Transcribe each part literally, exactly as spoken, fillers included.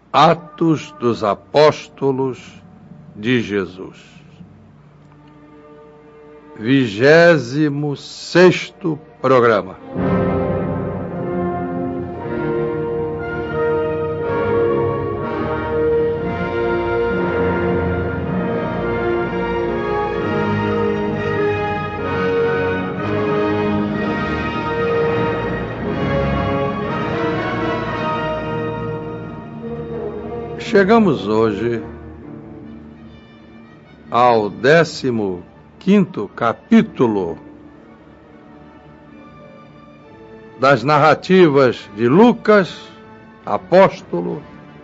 Atos dos Apóstolos de Jesus. Vigésimo sexto programa. Chegamos hoje ao décimo quinto capítulo das narrativas de Lucas, apóstolo,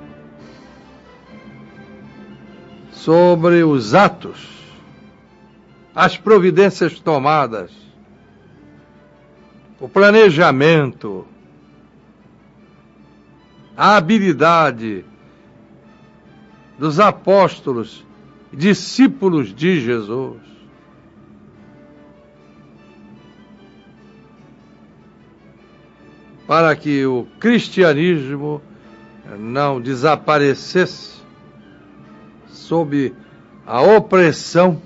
sobre os atos, as providências tomadas, o planejamento, a habilidade dos apóstolos, discípulos de Jesus, para que o cristianismo não desaparecesse sob a opressão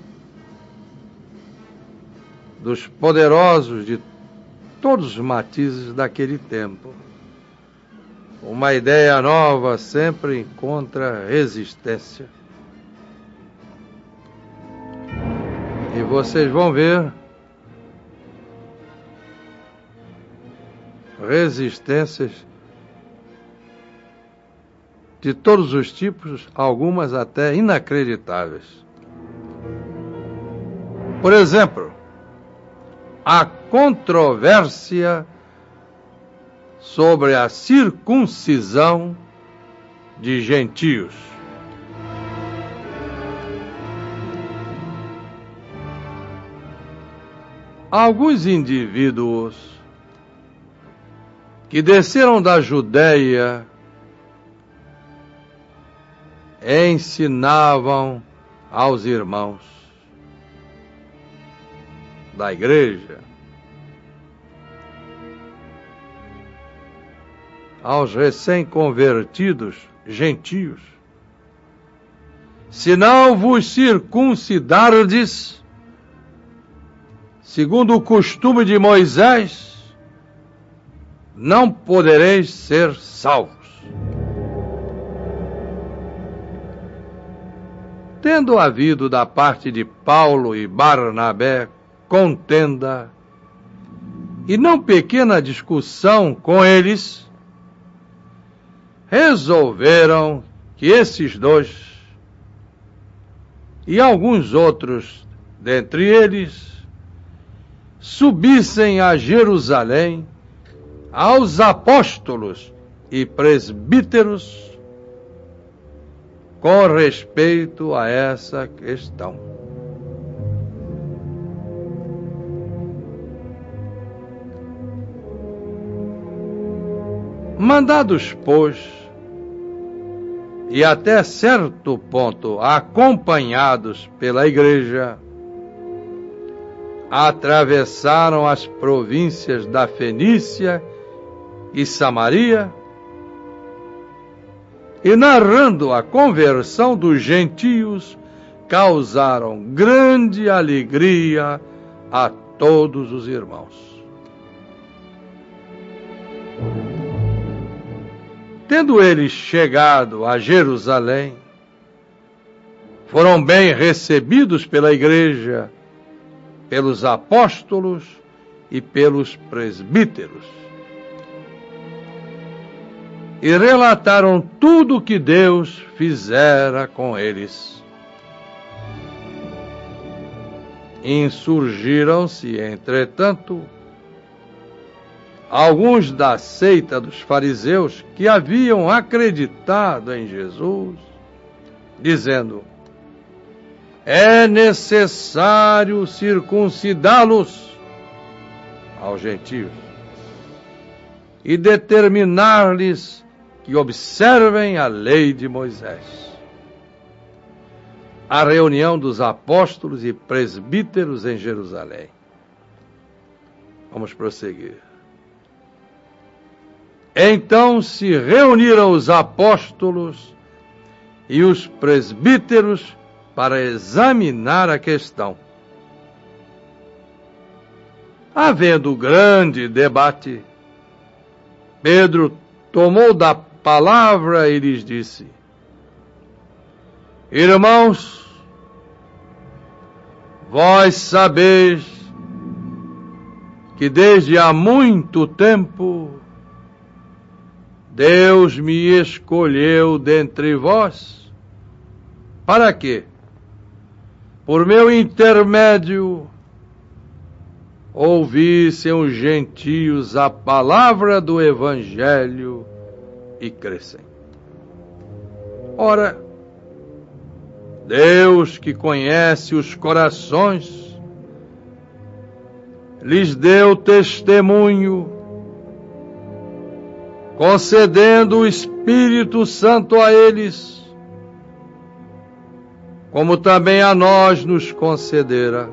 dos poderosos de todos os matizes daquele tempo. Uma ideia nova sempre encontra resistência. E vocês vão ver resistências de todos os tipos, algumas até inacreditáveis. Por exemplo, a controvérsia sobre a circuncisão de gentios. Alguns indivíduos que desceram da Judéia ensinavam aos irmãos da igreja, aos recém-convertidos gentios: se não vos circuncidardes segundo o costume de Moisés, não podereis ser salvos. Tendo havido da parte de Paulo e Barnabé contenda e não pequena discussão com eles, resolveram que esses dois e alguns outros dentre eles subissem a Jerusalém aos apóstolos e presbíteros com respeito a essa questão. Mandados, pois, e até certo ponto acompanhados pela igreja, atravessaram as províncias da Fenícia e Samaria e, narrando a conversão dos gentios, causaram grande alegria a todos os irmãos. Tendo eles chegado a Jerusalém, foram bem recebidos pela igreja, pelos apóstolos e pelos presbíteros, e relataram tudo o que Deus fizera com eles. Insurgiram-se, entretanto, alguns da seita dos fariseus que haviam acreditado em Jesus, dizendo: é necessário circuncidá-los, aos gentios, e determinar-lhes que observem a lei de Moisés. A reunião dos apóstolos e presbíteros em Jerusalém. Vamos prosseguir. Então se reuniram os apóstolos e os presbíteros para examinar a questão. Havendo grande debate, Pedro tomou da palavra e lhes disse: Irmãos, vós sabeis que desde há muito tempo Deus me escolheu dentre vós. Para quê? Por meu intermédio, ouvissem os gentios a palavra do Evangelho e crescem. Ora, Deus que conhece os corações, lhes deu testemunho, concedendo o Espírito Santo a eles, como também a nós nos concedera.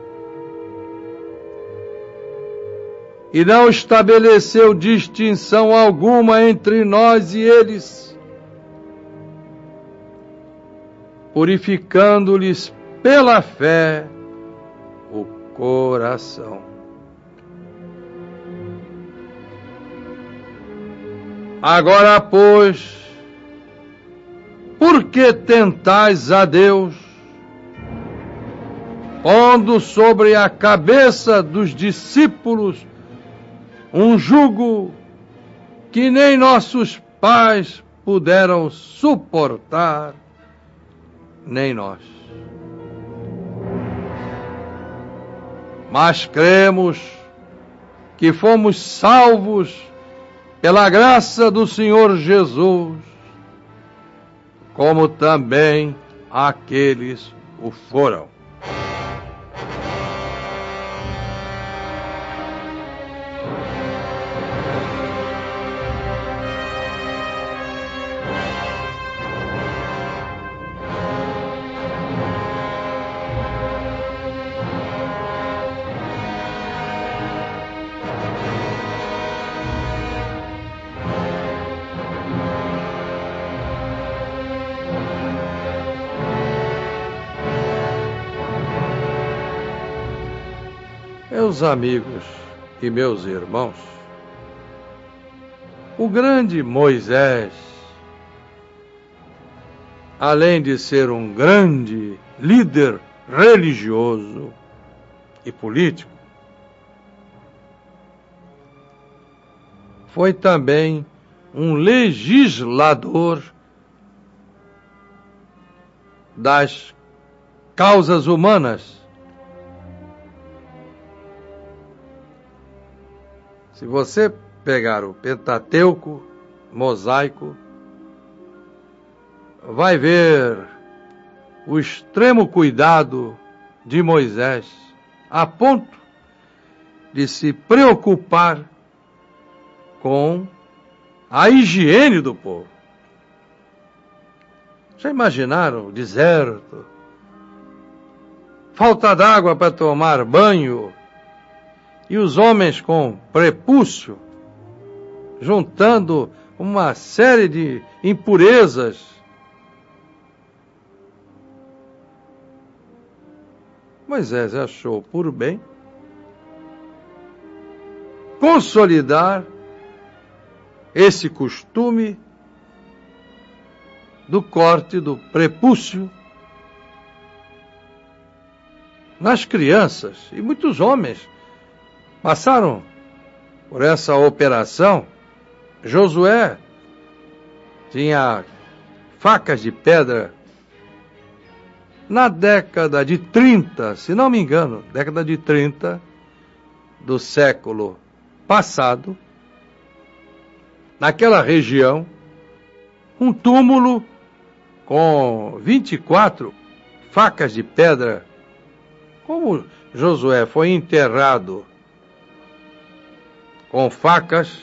E não estabeleceu distinção alguma entre nós e eles, purificando-lhes pela fé o coração. Agora, pois, por que tentais a Deus, pondo sobre a cabeça dos discípulos um jugo que nem nossos pais puderam suportar, nem nós? Mas cremos que fomos salvos pela graça do Senhor Jesus, como também aqueles o foram. Meus amigos e meus irmãos, o grande Moisés, além de ser um grande líder religioso e político, foi também um legislador das causas humanas. Se você pegar o Pentateuco, Mosaico, vai ver o extremo cuidado de Moisés, a ponto de se preocupar com a higiene do povo. Já imaginaram o deserto? Falta d'água para tomar banho, e os homens com prepúcio, juntando uma série de impurezas. Moisés achou por bem consolidar esse costume do corte do prepúcio nas crianças, e muitos homens passaram por essa operação. Josué tinha facas de pedra. Na década de trinta, se não me engano, década de trinta do século passado, naquela região, um túmulo com vinte e quatro facas de pedra. Como Josué foi enterrado com facas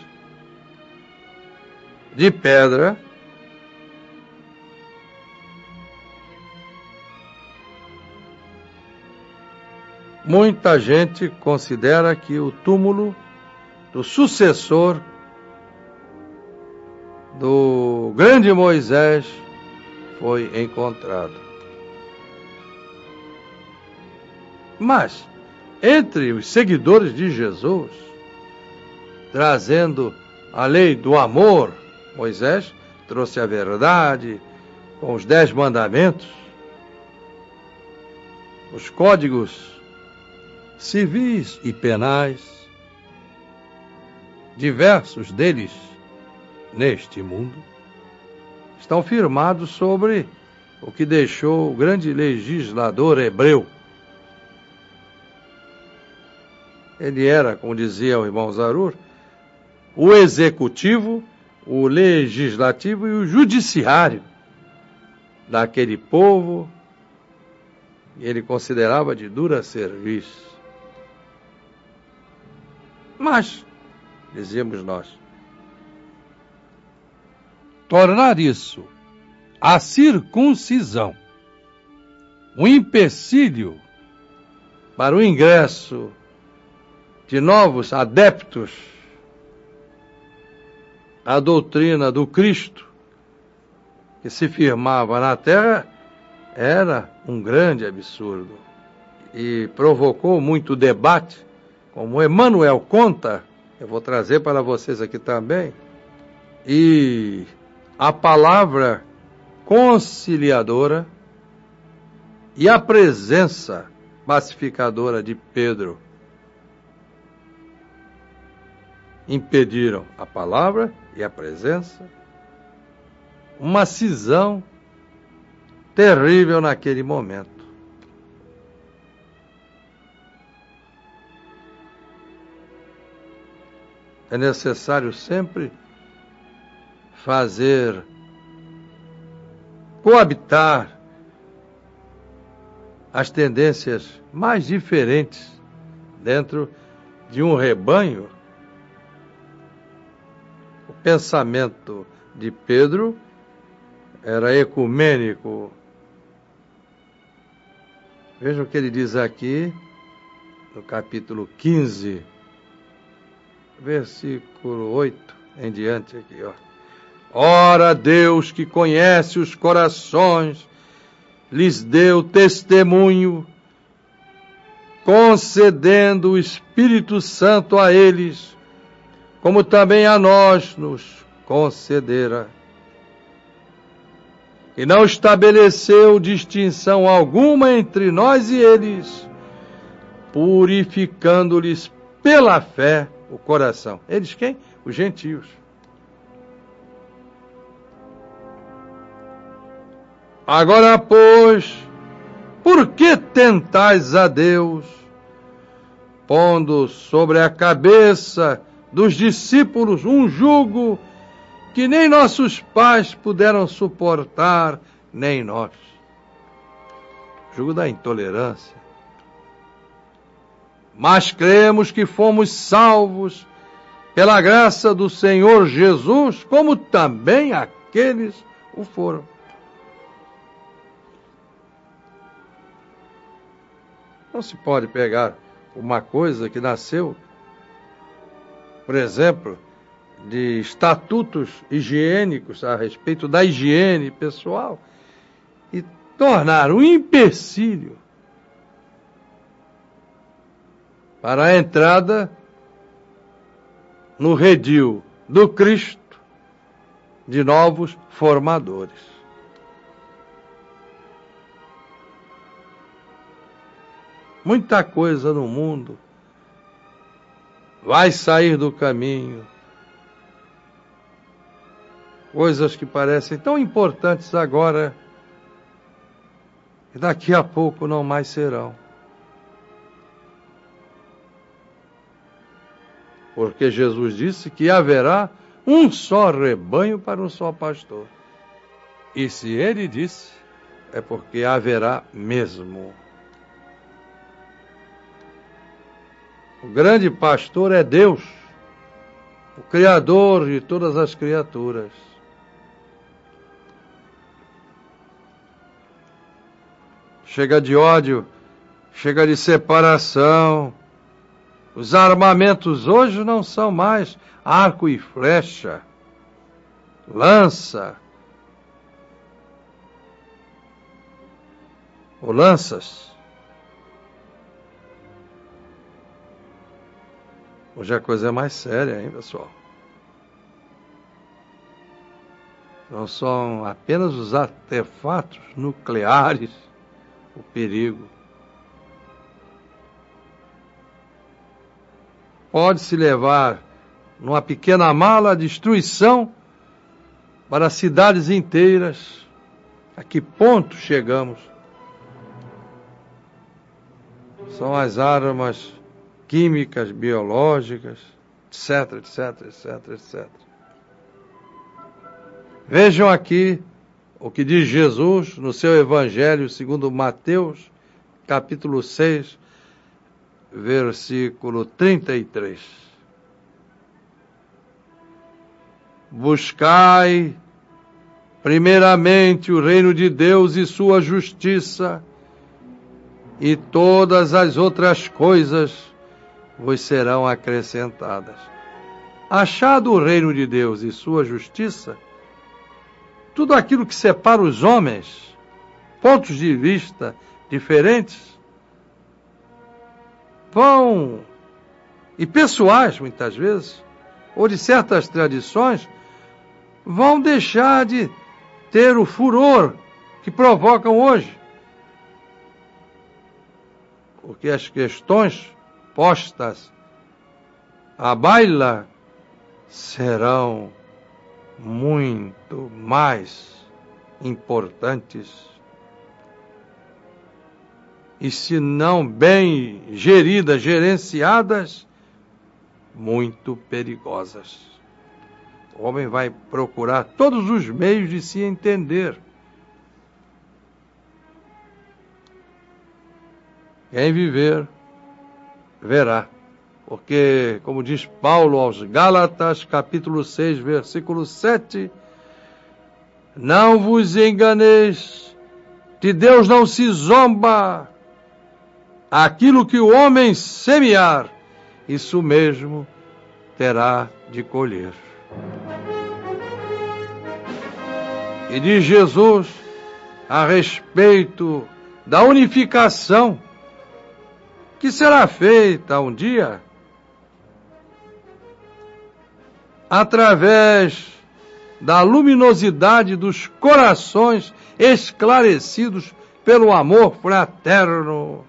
de pedra, muita gente considera que o túmulo do sucessor do grande Moisés foi encontrado. Mas, entre os seguidores de Jesus, trazendo a lei do amor, Moisés trouxe a verdade com os dez mandamentos, os códigos civis e penais, diversos deles neste mundo, estão firmados sobre o que deixou o grande legislador hebreu. Ele era, como dizia o irmão Zarur, o executivo, o legislativo e o judiciário daquele povo, e ele considerava de dura serviço. Mas, dizíamos nós, tornar isso a circuncisão um empecilho para o ingresso de novos adeptos à doutrina do Cristo que se firmava na terra, era um grande absurdo e provocou muito debate, como Emmanuel conta, eu vou trazer para vocês aqui também, e a palavra conciliadora e a presença pacificadora de Pedro impediram a palavra e a presença, uma cisão terrível naquele momento. É necessário sempre fazer coabitar as tendências mais diferentes dentro de um rebanho. O pensamento de Pedro era ecumênico. Vejam o que ele diz aqui, no capítulo quinze, versículo oito em diante aqui, ó. Ora, Deus que conhece os corações, lhes deu testemunho, concedendo o Espírito Santo a eles, como também a nós nos concedera. E não estabeleceu distinção alguma entre nós e eles, purificando-lhes pela fé o coração. Eles quem? Os gentios. Agora, pois, por que tentais a Deus, pondo sobre a cabeça dos discípulos um jugo que nem nossos pais puderam suportar, nem nós? Jugo da intolerância. Mas cremos que fomos salvos pela graça do Senhor Jesus, como também aqueles o foram. Não se pode pegar uma coisa que nasceu, por exemplo, de estatutos higiênicos a respeito da higiene pessoal e tornar um empecilho para a entrada no redil do Cristo de novos formadores. Muita coisa no mundo vai sair do caminho. Coisas que parecem tão importantes agora e daqui a pouco não mais serão. Porque Jesus disse que haverá um só rebanho para um só pastor. E se ele disse, é porque haverá mesmo. O grande pastor é Deus, o Criador de todas as criaturas. Chega de ódio, chega de separação. Os armamentos hoje não são mais arco e flecha. lança, ou lanças. Hoje a coisa é mais séria, hein, pessoal? Não são apenas os artefatos nucleares o perigo. Pode-se levar numa pequena mala a destruição para cidades inteiras. A que ponto chegamos? São as armas químicas, biológicas, etc, etc, etc, etcétera. Vejam aqui o que diz Jesus no seu Evangelho segundo Mateus, capítulo seis, versículo trinta e três. Buscai primeiramente o reino de Deus e sua justiça, e todas as outras coisas vos serão acrescentadas. Achado o reino de Deus e sua justiça, tudo aquilo que separa os homens, pontos de vista diferentes, vão, e pessoais muitas vezes, ou de certas tradições, vão deixar de ter o furor que provocam hoje. Porque as questões postas à baila serão muito mais importantes. E se não bem geridas, gerenciadas, muito perigosas. O homem vai procurar todos os meios de se entender. Quem viver, verá. Porque, como diz Paulo aos Gálatas, capítulo seis, versículo sete, não vos enganeis, de Deus não se zomba. Aquilo que o homem semear, isso mesmo terá de colher. E diz Jesus a respeito da unificação que será feita um dia através da luminosidade dos corações esclarecidos pelo amor fraterno.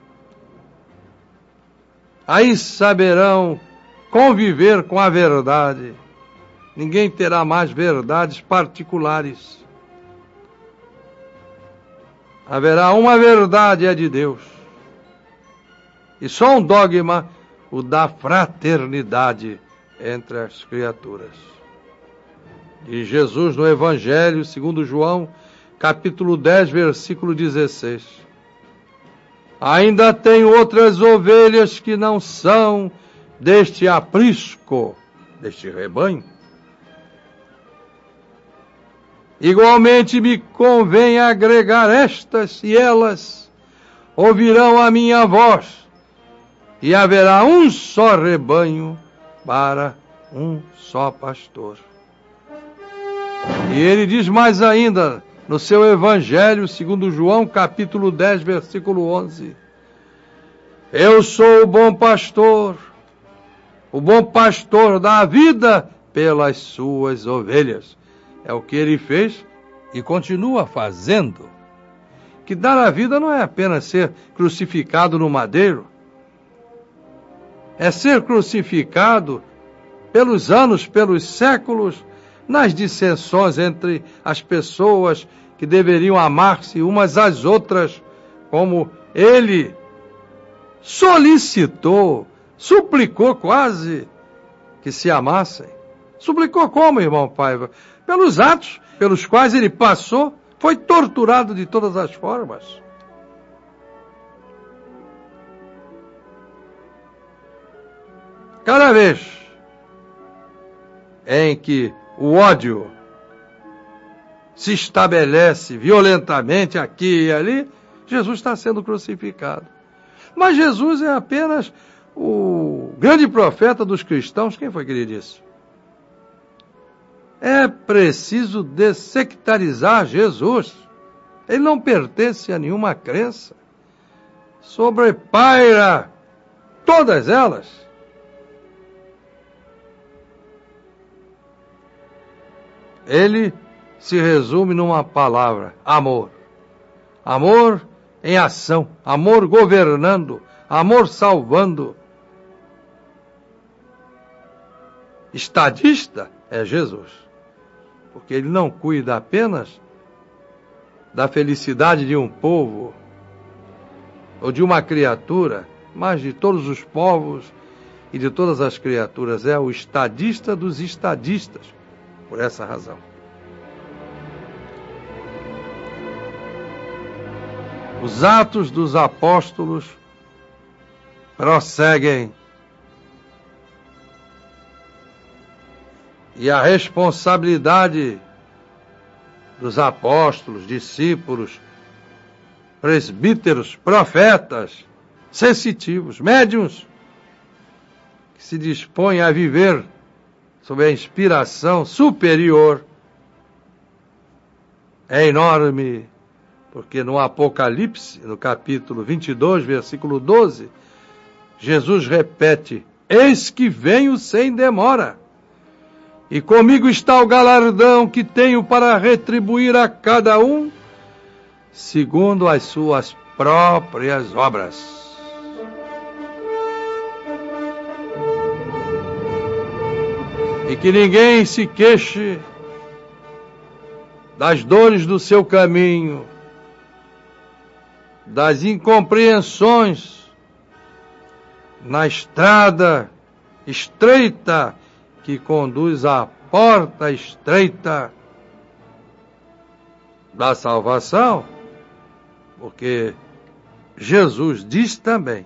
Aí saberão conviver com a verdade. Ninguém terá mais verdades particulares. Haverá uma verdade, é de Deus. E só um dogma, o da fraternidade entre as criaturas. E Jesus no Evangelho, segundo João, capítulo dez, versículo dezesseis. Ainda tem outras ovelhas que não são deste aprisco, deste rebanho. Igualmente me convém agregar estas, e elas ouvirão a minha voz, e haverá um só rebanho para um só pastor. E ele diz mais ainda, no seu Evangelho, segundo João, capítulo dez, versículo onze. Eu sou o bom pastor, o bom pastor dá a vida pelas suas ovelhas. É o que ele fez e continua fazendo. Que dar a vida não é apenas ser crucificado no madeiro. É ser crucificado pelos anos, pelos séculos, nas dissensões entre as pessoas que deveriam amar-se umas às outras, como ele solicitou, suplicou quase que se amassem. Suplicou como, irmão Paiva? Pelos atos pelos quais ele passou, foi torturado de todas as formas. Cada vez em que o ódio se estabelece violentamente aqui e ali, Jesus está sendo crucificado. Mas Jesus é apenas o grande profeta dos cristãos. Quem foi que ele disse? É preciso dessectarizar Jesus. Ele não pertence a nenhuma crença. Sobrepaira todas elas. Ele se resume numa palavra: amor. Amor em ação, amor governando, amor salvando. Estadista é Jesus, porque ele não cuida apenas da felicidade de um povo ou de uma criatura, mas de todos os povos e de todas as criaturas. É o estadista dos estadistas, por essa razão. Os Atos dos Apóstolos prosseguem e a responsabilidade dos apóstolos, discípulos, presbíteros, profetas, sensitivos, médiuns, que se dispõem a viver sob a inspiração superior, é enorme, porque no Apocalipse, no capítulo vinte e dois, versículo doze, Jesus repete: eis que venho sem demora, e comigo está o galardão que tenho para retribuir a cada um segundo as suas próprias obras. E que ninguém se queixe das dores do seu caminho, das incompreensões na estrada estreita que conduz à porta estreita da salvação, porque Jesus diz também: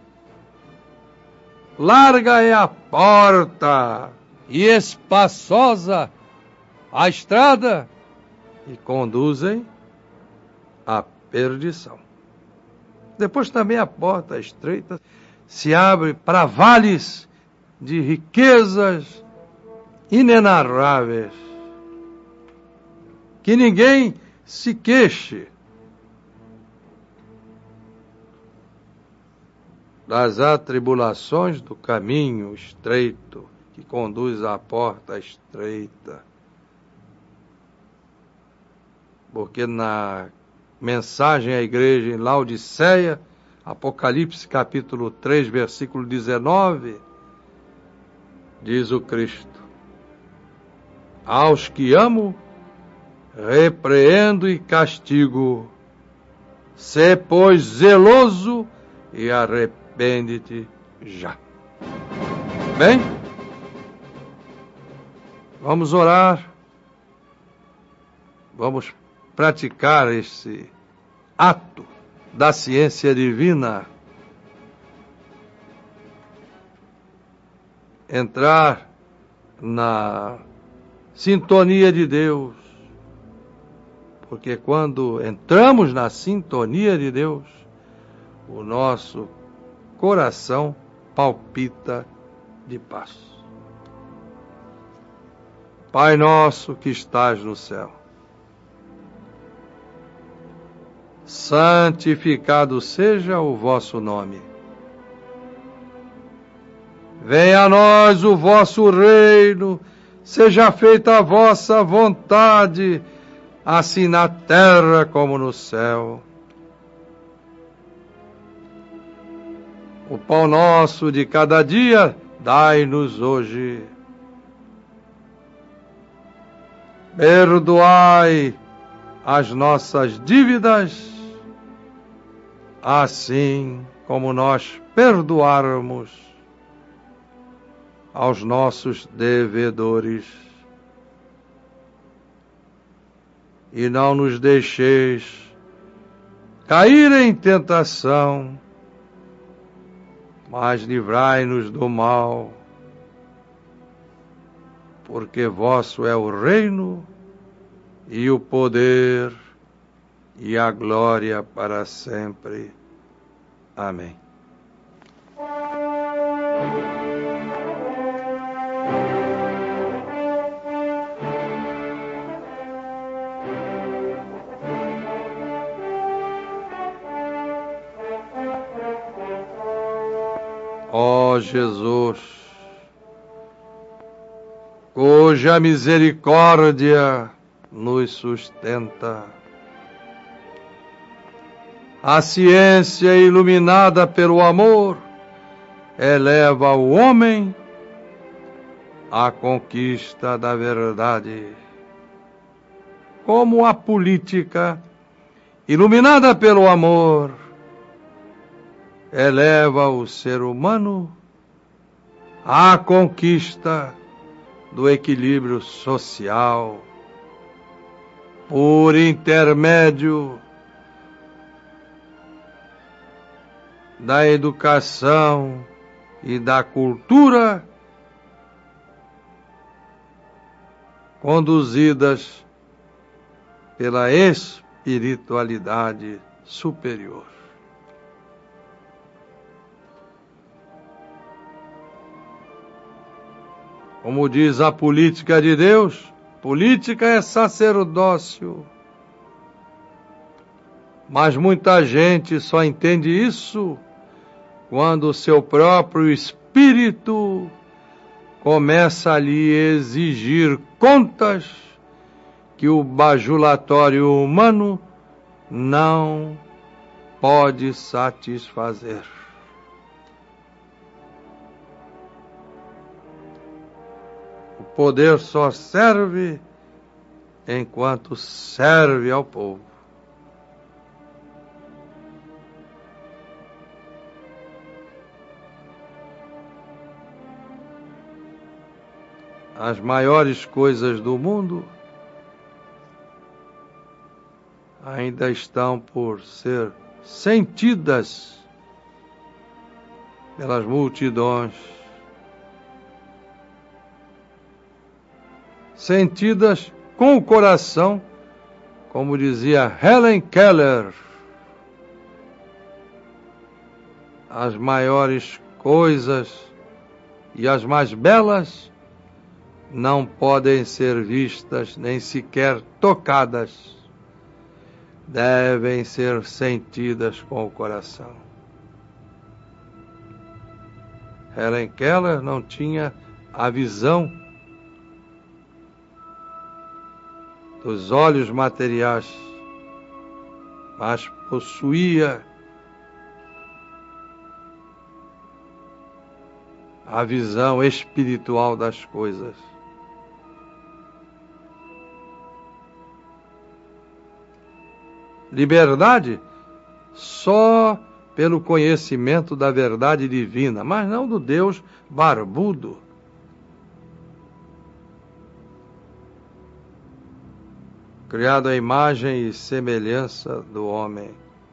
larga é a porta e espaçosa a estrada e conduzem à perdição. Depois também a porta estreita se abre para vales de riquezas inenarráveis. Que ninguém se queixe das atribulações do caminho estreito que conduz à porta estreita. Porque na mensagem à igreja em Laodiceia, Apocalipse capítulo três, versículo dezenove, diz o Cristo: aos que amo, repreendo e castigo. Sê, pois, zeloso e arrepende-te já. Bem, vamos orar, vamos praticar esse ato da ciência divina, entrar na sintonia de Deus, porque quando entramos na sintonia de Deus, o nosso coração palpita de paz. Pai nosso que estás no céu, santificado seja o vosso nome. Venha a nós o vosso reino, seja feita a vossa vontade, assim na terra como no céu. O pão nosso de cada dia, dai-nos hoje. Perdoai as nossas dívidas, assim como nós perdoarmos aos nossos devedores. E não nos deixeis cair em tentação, mas livrai-nos do mal, porque vosso é o reino e o poder e a glória para sempre. Amém. Ó Jesus, cuja misericórdia nos sustenta. A ciência iluminada pelo amor eleva o homem à conquista da verdade. Como a política iluminada pelo amor eleva o ser humano à conquista do equilíbrio social por intermédio da educação e da cultura conduzidas pela espiritualidade superior. Como diz a política de Deus, política é sacerdócio. Mas muita gente só entende isso quando o seu próprio espírito começa a lhe exigir contas que o bajulatório humano não pode satisfazer. O poder só serve enquanto serve ao povo. As maiores coisas do mundo ainda estão por ser sentidas pelas multidões, sentidas com o coração, como dizia Helen Keller. As maiores coisas e as mais belas não podem ser vistas nem sequer tocadas. Devem ser sentidas com o coração. Helen Keller não tinha a visão dos olhos materiais, mas possuía a visão espiritual das coisas. Liberdade só pelo conhecimento da verdade divina, mas não do Deus barbudo. Criado à imagem e semelhança do homem.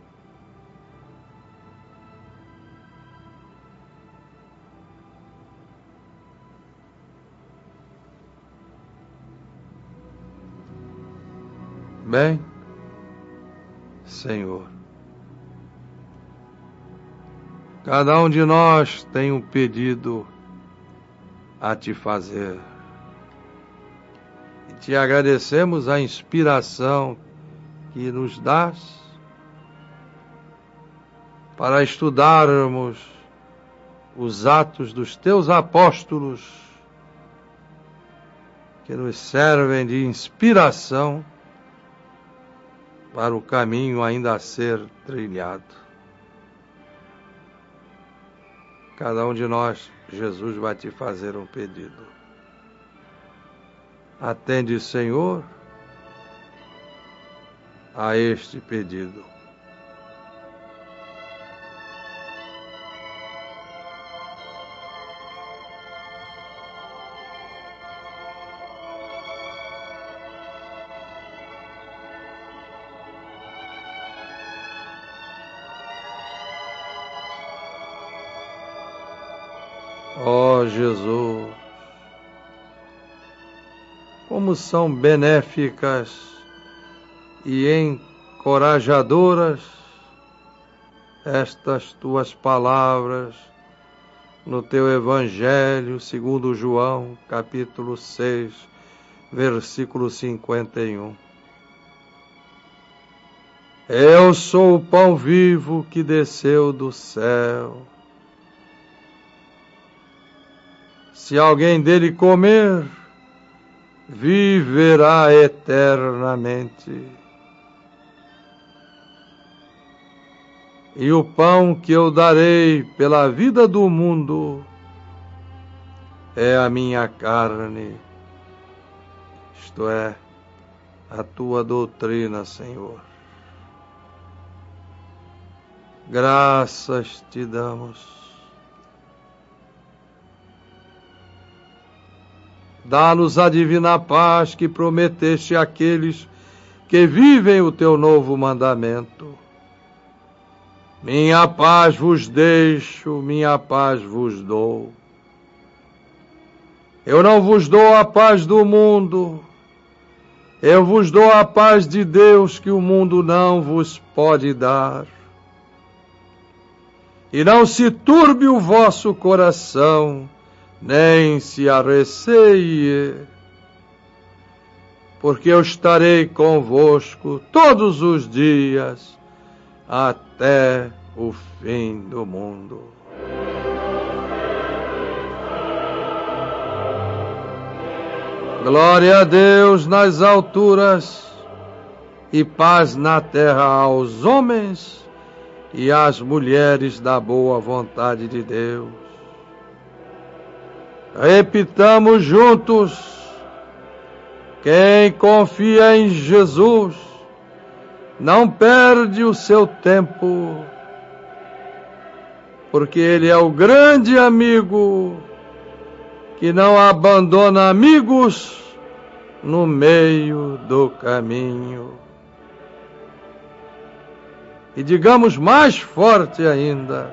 Bem, Senhor, cada um de nós tem um pedido a te fazer. E te agradecemos a inspiração que nos dás para estudarmos os atos dos teus apóstolos, que nos servem de inspiração para o caminho ainda a ser trilhado. Cada um de nós, Jesus vai te fazer um pedido. Atende, Senhor, a este pedido. Ó Jesus, como são benéficas e encorajadoras estas tuas palavras no teu Evangelho, segundo João, capítulo seis, versículo cinquenta e um. Eu sou o pão vivo que desceu do céu. se alguém dele comer, viverá eternamente. E o pão que eu darei pela vida do mundo é a minha carne, isto é, a tua doutrina, Senhor. Graças te damos. Dá-nos a divina paz que prometeste àqueles que vivem o teu novo mandamento. Minha paz vos deixo, minha paz vos dou. Eu não vos dou a paz do mundo, eu vos dou a paz de Deus que o mundo não vos pode dar. E não se turbe o vosso coração, nem se arreceie, porque eu estarei convosco todos os dias, até o fim do mundo. Glória a Deus nas alturas e paz na terra aos homens e às mulheres da boa vontade de Deus. Repitamos juntos: quem confia em Jesus não perde o seu tempo, porque Ele é o grande amigo que não abandona amigos no meio do caminho. E digamos mais forte ainda: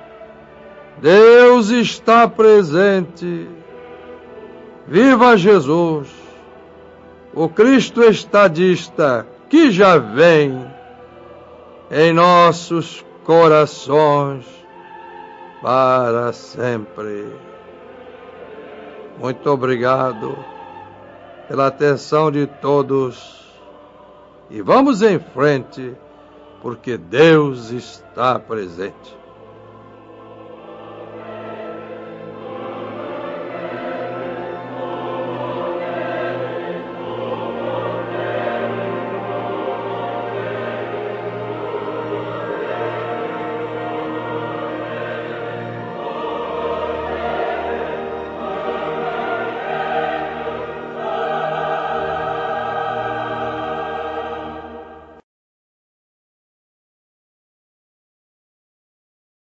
Deus está presente. Viva Jesus, o Cristo estadista, que já vem em nossos corações para sempre. Muito obrigado pela atenção de todos e vamos em frente, porque Deus está presente.